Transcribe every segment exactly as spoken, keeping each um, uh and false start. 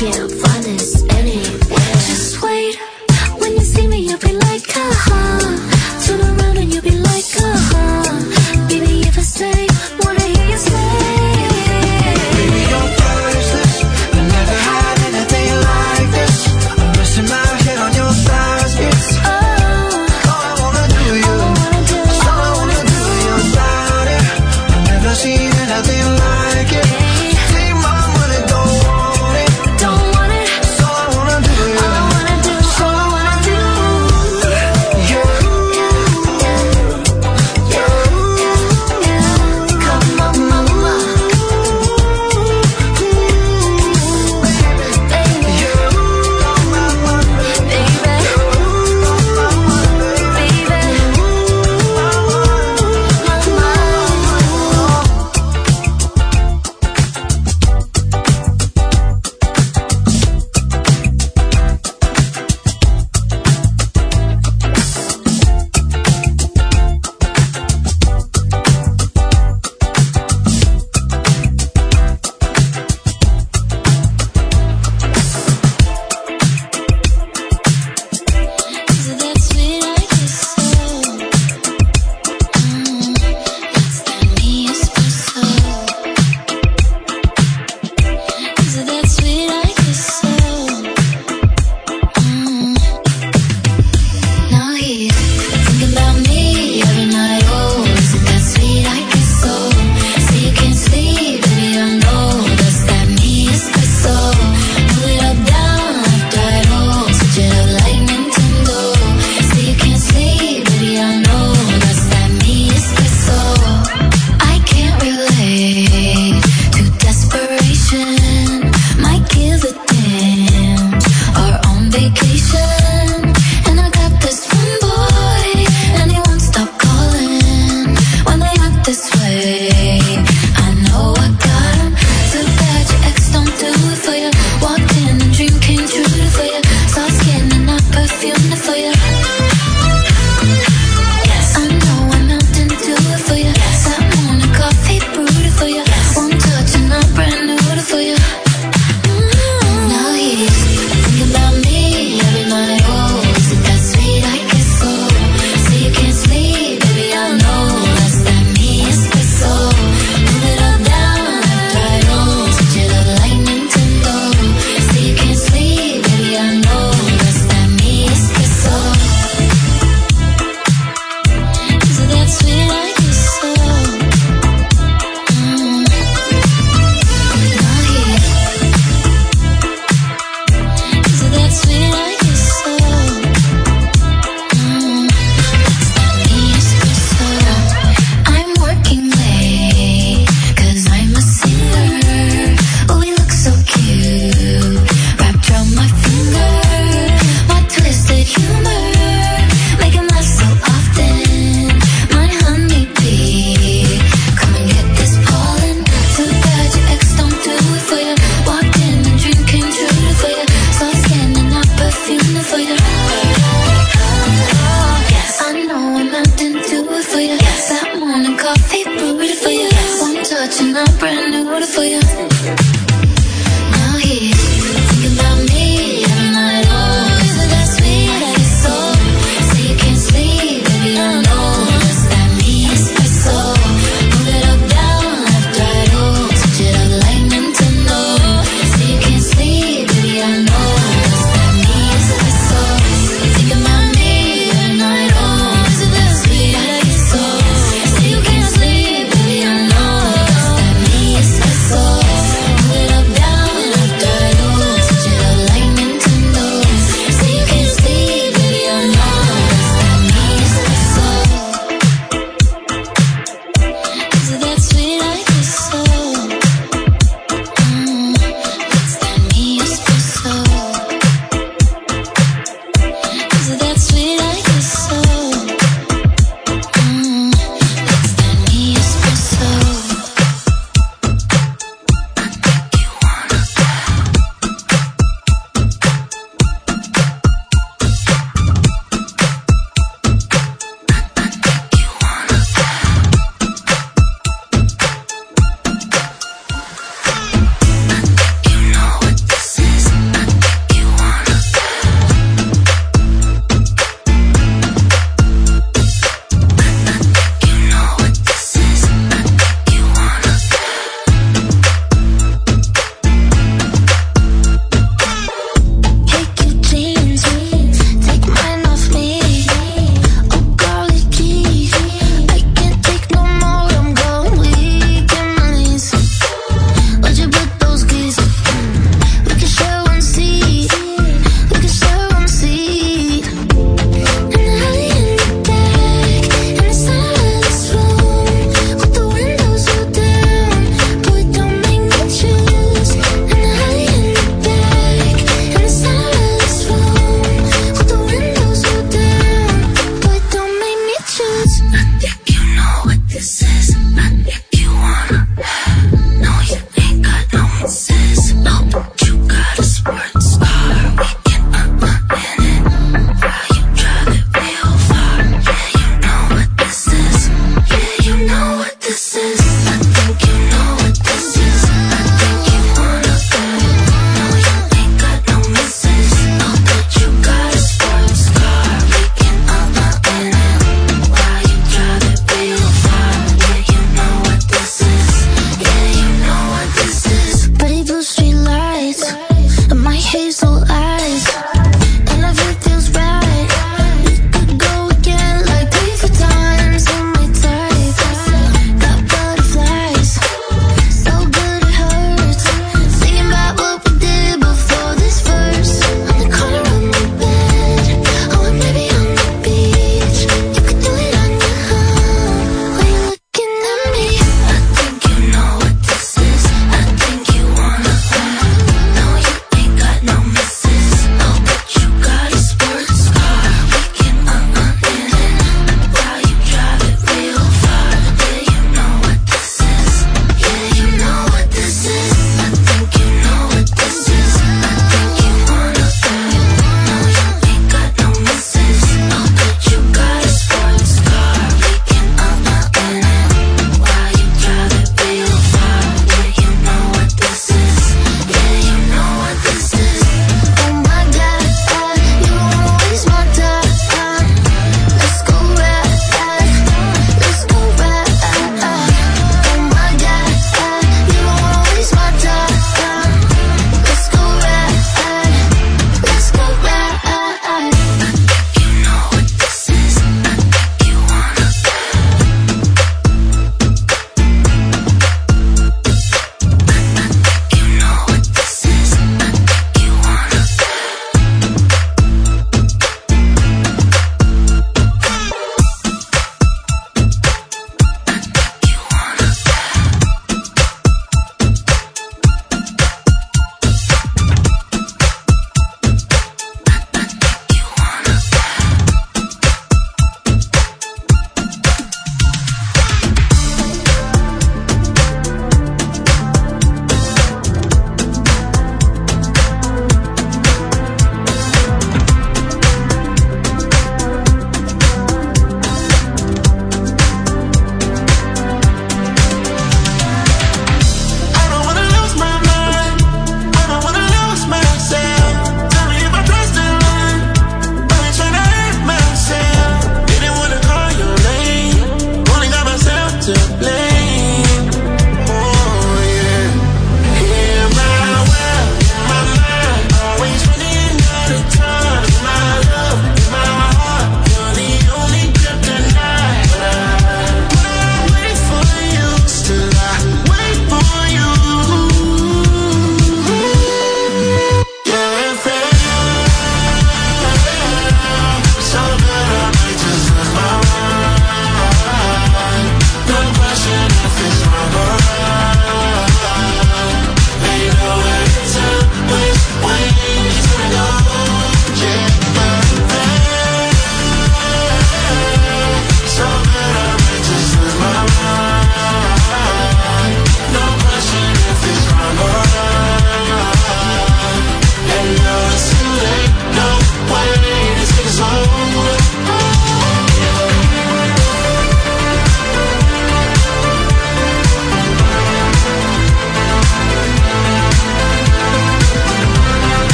can't find this anywhere. Just wait, when you see me you'll be like, uh-huh. Turn around and you'll be like, uh-huh. Baby, if I say, wanna hear you say. Baby, you're priceless. I never had anything like this. I'm resting my head on your thighs. It's Oh, all I wanna do, you. all I wanna do, It's all I wanna do, your body. I've never seen anything like it. hey, Take my money, don't want it. don't want it.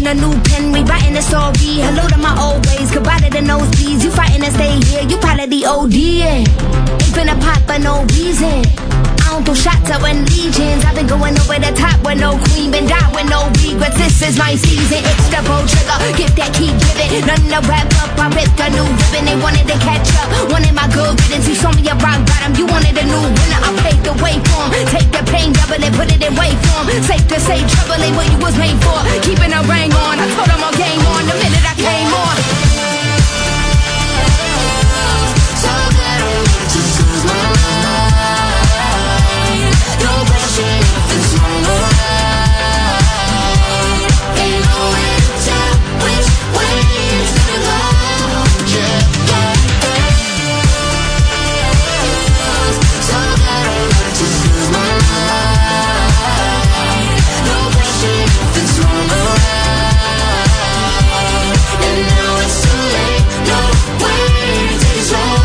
a new pen, rewriting the story. Hello to my old ways, goodbye to the nosebleeds. You fighting to stay here, you probably the O D. Ain't been a pop for no reason. I don't do shots, I win legions. I've been going over the top with no queen, been down with no regrets. This is my season, it's the bow trigger. Get that, keep giving. None to wrap up, I ripped a new ribbon. They wanted to catch up, wanted my good riddance. You saw me a rock bottom, you wanted a new winner. I paved the way for 'em. Take the pain, double it, put it in wait form. Safe to say, trouble ain't what you was made for. Keeping a ring on, I told them all game on the minute I came on. So that I want to lose my mind. No question if it's wrong or right. Ain't no way to tell which way it's gonna go. Yeah, yeah. So that I want to lose my mind. No question if it's wrong or right. And now it's too late. No way to take it slow.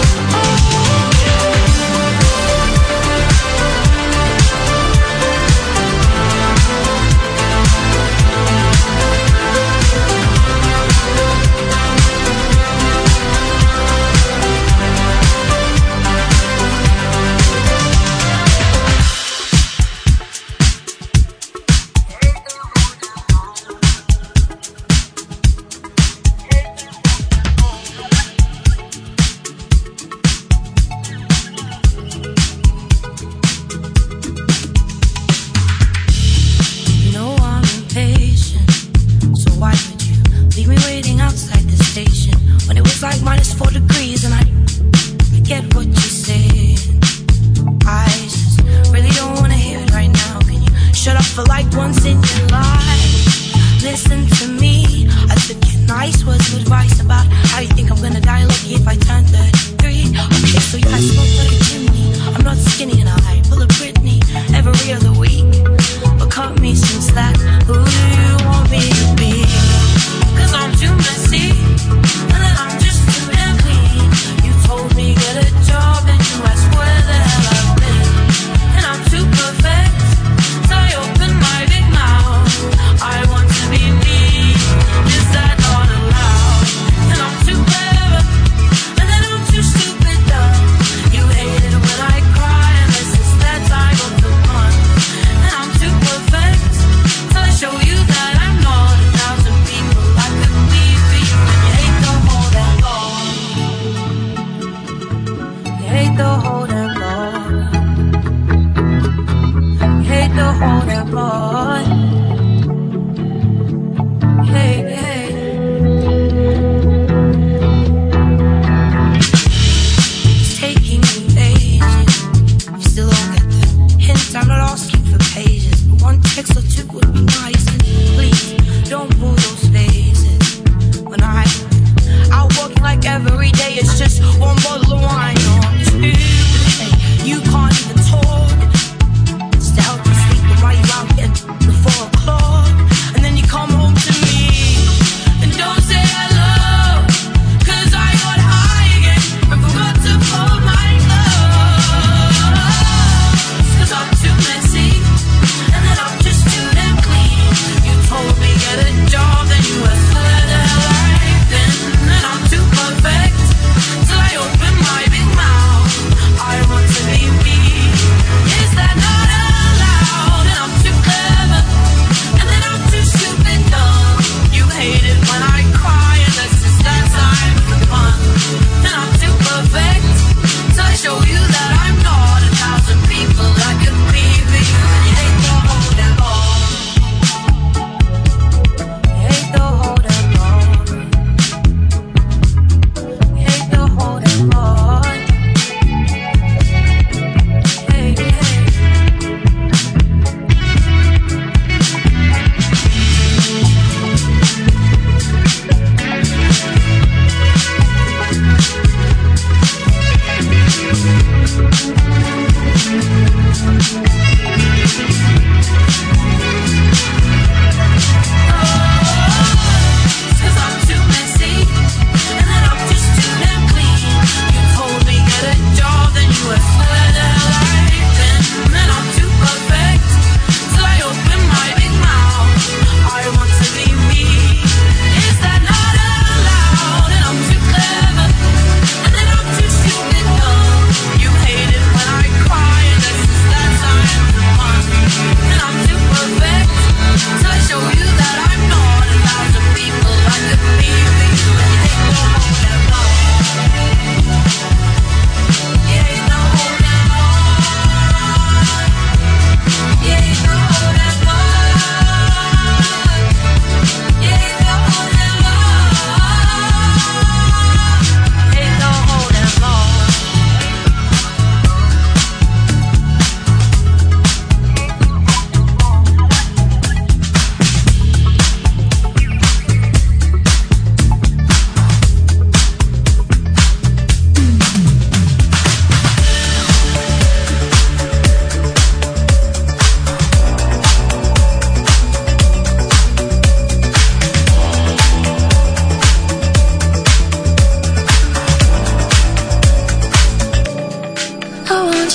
You know I'm impatient, so why would you leave me waiting outside the station when it was like minus four degrees and I, I get what you're saying. I just really don't wanna hear it right now. Can you shut up for like once in your life? Listen to me, I took your nice words of advice about how you think I'm gonna die lucky if I turn thirty-three. Okay, so yeah, I smoke like a chimney. I'm not skinny and I pull a Britney every other week. But cut me some slack, who do you want me to be? Cause I'm too messy, and then I'm just too damn clean. You told me get a job and you asked where the hell I've been. And I'm too perfect, so I open my big mouth. I want to be me, is that not allowed? And I'm too clever, and then I'm too stupid dumb.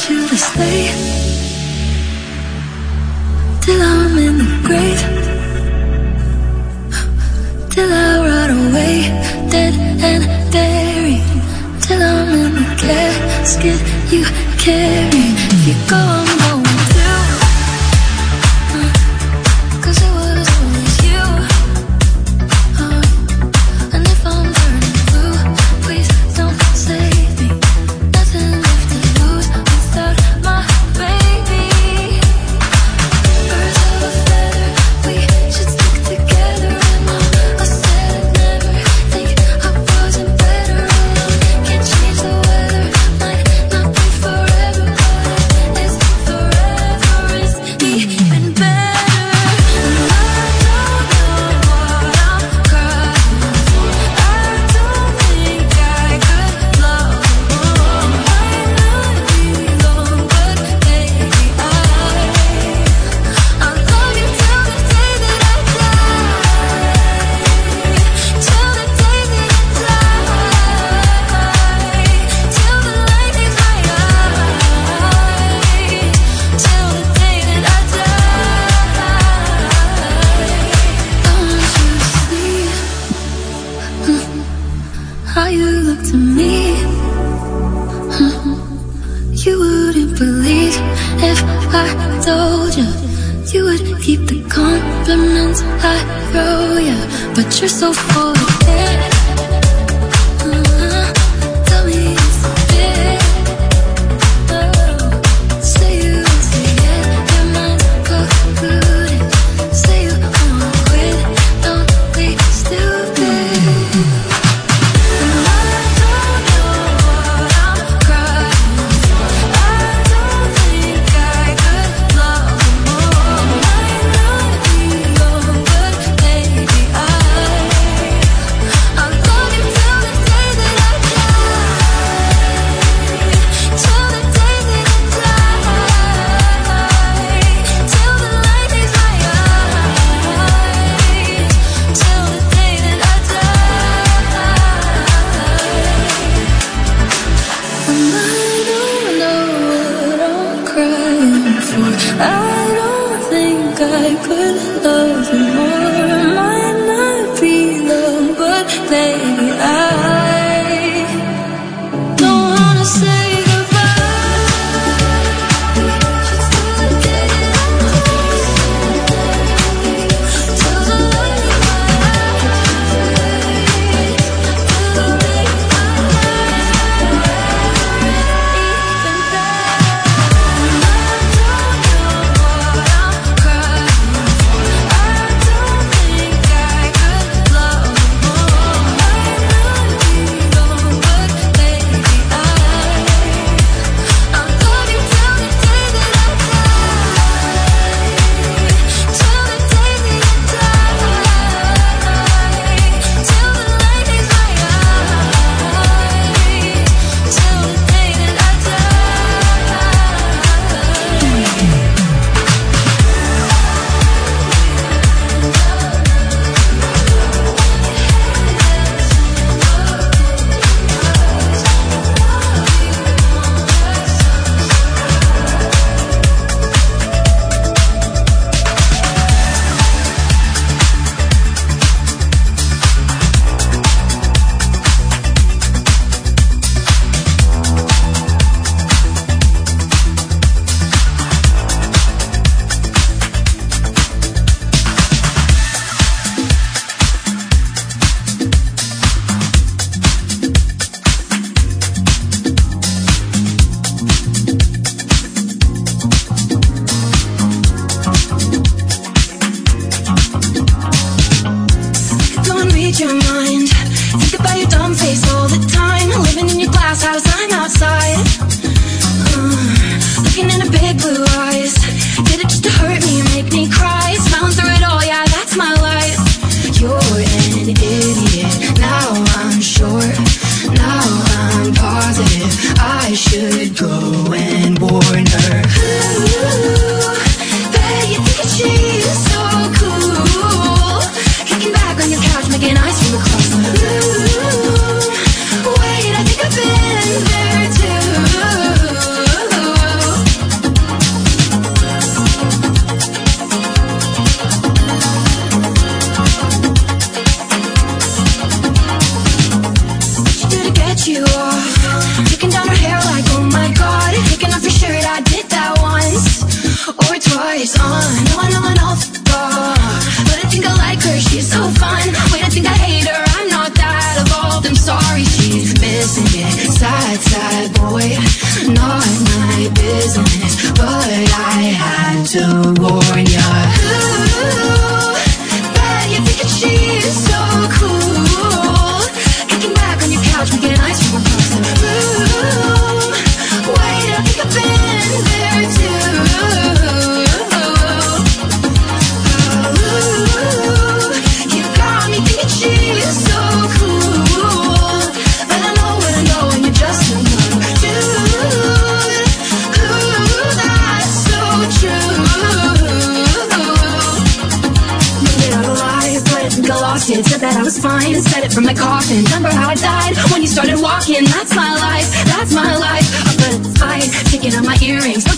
you to stay till I'm in the grave, till I rot away, dead and buried, till I'm in the casket you carry. If you go, I'm going too, uh, 'cause it was always you, uh, and if I'm burning blue, please don't save me. Nothing left to lose without my baby. Birds of a feather, we should stick together. And I said I'd never think I wasn't better alone. Can't change the weather, might not be forever, but it is forever is even better. And I don't know what I'm crying for. I don't think I could love more. Might not be long, but baby I I'll love you till the day that I die, till the day that I die, till the light leaves my eyes, till the day that I die. I want you to see how you look to me. You wouldn't believe if I told you. You would keep the compliments I throw you, but you're so full of it. Uh-huh. Tell me it's a bit. Oh. Say you won't say it, your mind's concluded. Say you wanna quit, don't be stupid. And I don't know what I'm crying for. I don't think I could love more. Might not be long, but baby I I'll love you till the day that I die, till the day that I die, till the light leaves my eyes, till the day that I die. And I don't know what I'm crying for. I don't think I could love you more. Might not be long, but baby I don't wanna say goodbye. Just till the day that I die, till the light leaves my eyes, till the day I die. Even better. And I don't know what I'm crying for. I don't think I could love more. Might not be long, but baby I I'll love you till the day that I die, till the day that I die, till the light leaves my eyes, till the day that I Go and read your mind. Think about your dumb face all the time. Living in your glass house, I'm outside. Uh, looking into big blue eyes. Did it just to hurt me, make me cry. Smiling through it all, yeah, that's my life. You're an idiot, now I'm sure. Now I'm positive I should go and warn her. Ooh, bet you think that she's so cool. Kicking back on your couch, making ice cream across the room. Wait, I think I've been there too. goes on. No one, no one else. But I think I like her, she's so fun. Wait, I think I hate her, I'm not that evolved. I'm sorry, she's missing it. Side, side boy, not my business, but I had to warn ya. Ooh, bet you're thinking she's so cool. Kicking back on your couch, making ice cream across the room. Wait, I think I've been there too. It said that I was fine and said it from my coffin. Remember how I died when you started walking? That's my life, that's my life. But it's fine, taking out my earrings.